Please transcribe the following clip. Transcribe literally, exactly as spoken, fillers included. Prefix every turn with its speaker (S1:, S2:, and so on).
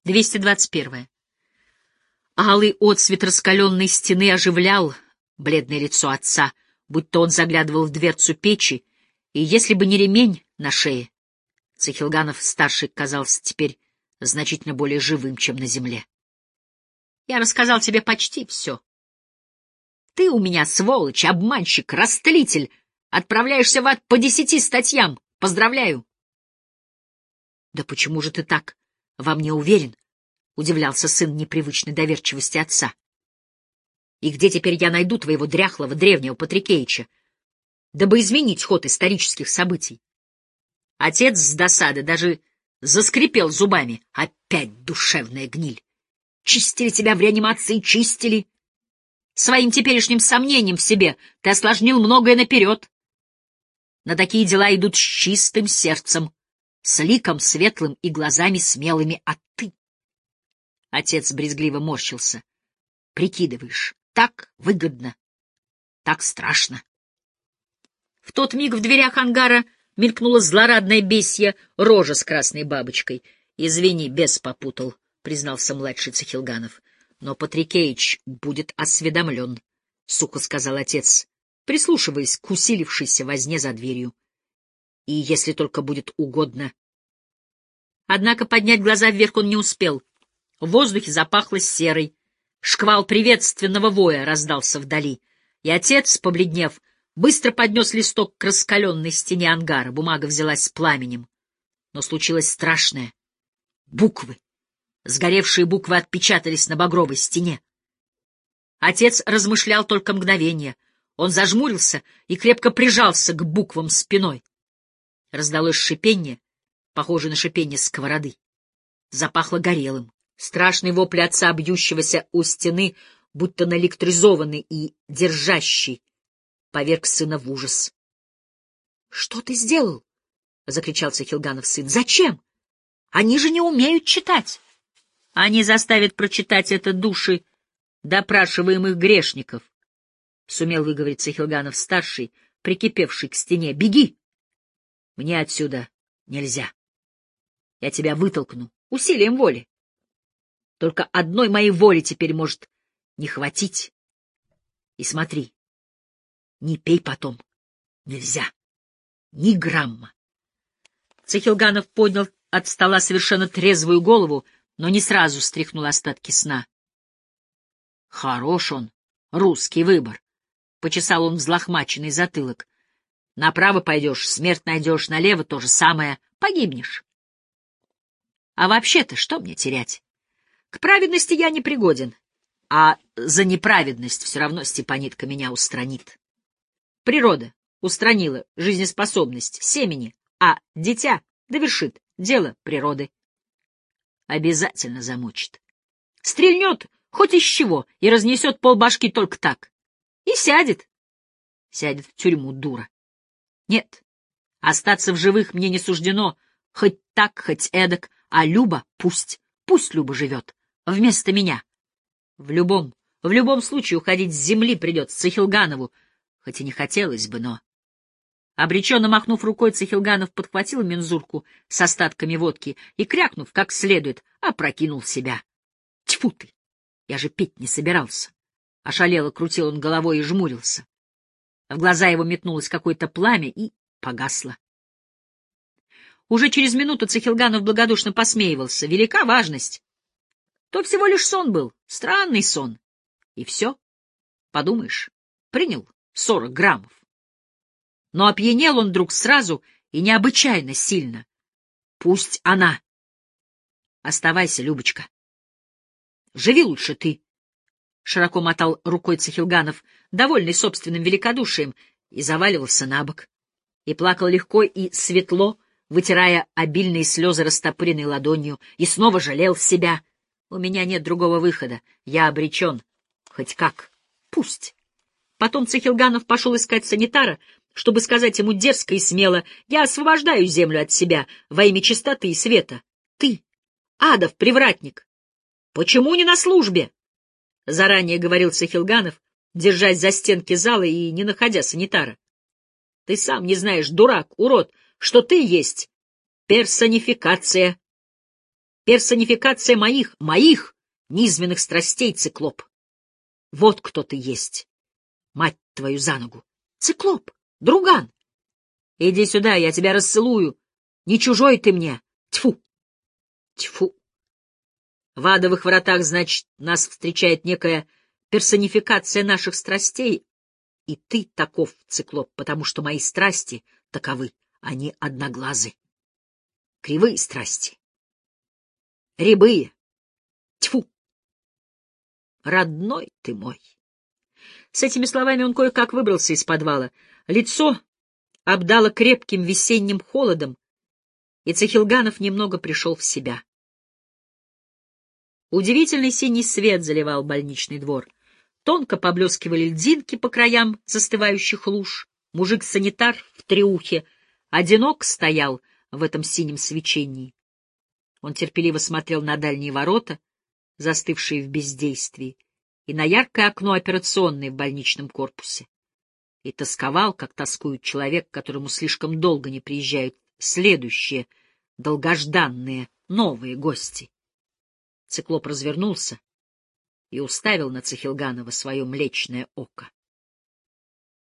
S1: двести двадцать первое. Алый отсвет раскаленной стены оживлял бледное лицо отца, будто он заглядывал в дверцу печи, и если бы не ремень на шее, Цихилганов-старший казался теперь значительно более живым, чем на земле. Я рассказал тебе почти все. Ты у меня сволочь, обманщик, растлитель, отправляешься в ад по десяти статьям. Поздравляю. — Да почему же ты так во мне уверен? — удивлялся сын непривычной доверчивости отца. — И где теперь я найду твоего дряхлого древнего Патрикеича, дабы изменить ход исторических событий? Отец с досады даже заскрипел зубами. Опять душевная гниль. Чистили тебя в реанимации, чистили. Своим теперешним сомнением в себе ты осложнил многое наперед. На такие дела идут с чистым сердцем, с ликом светлым и глазами смелыми, а ты... Отец брезгливо морщился. Прикидываешь, так выгодно, так страшно. В тот миг в дверях ангара мелькнула злорадная бесья рожа с красной бабочкой. — Извини, бес попутал, — признался младший Цихилганов. — Но Патрикеич будет осведомлен, — сухо сказал отец, прислушиваясь к усилившейся возне за дверью. — И если только будет угодно. Однако поднять глаза вверх он не успел. В воздухе запахло серой. Шквал приветственного воя раздался вдали, и отец, побледнев, быстро поднес листок к раскаленной стене ангара. Бумага взялась с пламенем. Но случилось страшное. Буквы. Сгоревшие буквы отпечатались на багровой стене. Отец размышлял только мгновение. Он зажмурился и крепко прижался к буквам спиной. Раздалось шипение, похожее на шипение сковороды. Запахло горелым. Страшный вопль отца, бьющегося у стены, будто наэлектризованный и держащий, поверг сына в ужас. — Что ты сделал? — закричал Цихилганов сын. — Зачем? Они же не умеют читать. — Они заставят прочитать это души допрашиваемых грешников, — сумел выговорить Цихилганов-старший, прикипевший к стене. — Беги! Мне отсюда нельзя. Я тебя вытолкну усилием воли. Только одной моей воли теперь может не хватить. И смотри, не пей потом. Нельзя. Ни грамма. Цихилганов поднял от стола совершенно трезвую голову, но не сразу стряхнул остатки сна. Хорош он, русский выбор. Почесал он взлохмаченный затылок. Направо пойдешь, смерть найдешь, налево то же самое, погибнешь. А вообще-то что мне терять? К праведности я не пригоден, а за неправедность все равно Степанитка меня устранит. Природа устранила жизнеспособность семени, а дитя довершит дело природы. Обязательно замочит. Стрельнет хоть из чего и разнесет полбашки только так. И сядет. Сядет в тюрьму, дура. Нет, остаться в живых мне не суждено, хоть так, хоть эдак, а Люба пусть, пусть Люба живет. Вместо меня. В любом, в любом случае уходить с земли придется Цихилганову, хоть и не хотелось бы, но... Обреченно махнув рукой, Цихилганов подхватил мензурку с остатками водки и, крякнув как следует, опрокинул себя. Тьфу ты! Я же пить не собирался. Ошалело крутил он головой и жмурился. В глаза его метнулось какое-то пламя и погасло. Уже через минуту Цихилганов благодушно посмеивался. Велика важность. То всего лишь сон был, странный сон. И все. Подумаешь, принял сорок граммов. Но опьянел он вдруг сразу и необычайно сильно. Пусть она. Оставайся, Любочка. Живи лучше ты. Широко мотал рукой Цихилганов, довольный собственным великодушием, и заваливался на бок. И плакал легко и светло, вытирая обильные слезы растопыренной ладонью, и снова жалел себя. У меня нет другого выхода. Я обречен. Хоть как. Пусть. Потом Цихилганов пошел искать санитара, чтобы сказать ему дерзко и смело: я освобождаю землю от себя во имя чистоты и света. Ты, адов привратник, почему не на службе? Заранее говорил Цихилганов, держась за стенки зала и не находя санитара. Ты сам не знаешь, дурак, урод, что ты есть персонификация Персонификация моих, моих низменных страстей, циклоп. Вот кто ты есть, мать твою за ногу. Циклоп, друган. Иди сюда, я тебя расцелую. Не чужой ты мне. Тьфу! Тьфу! В адовых вратах, значит, нас встречает некая персонификация наших страстей, и ты таков, циклоп, потому что мои страсти таковы, они одноглазы. Кривые страсти. Рябые. Тьфу! Родной ты мой. С этими словами он кое-как выбрался из подвала. Лицо обдало крепким весенним холодом, и Цехилганов немного пришел в себя. Удивительный синий свет заливал больничный двор. Тонко поблескивали льдинки по краям застывающих луж. Мужик-санитар в треухе одинок стоял в этом синем свечении. Он терпеливо смотрел на дальние ворота, застывшие в бездействии, и на яркое окно операционной в больничном корпусе. И тосковал, как тоскует человек, которому слишком долго не приезжают следующие, долгожданные, новые гости. Циклоп развернулся и уставил на Цехилганова свое млечное око.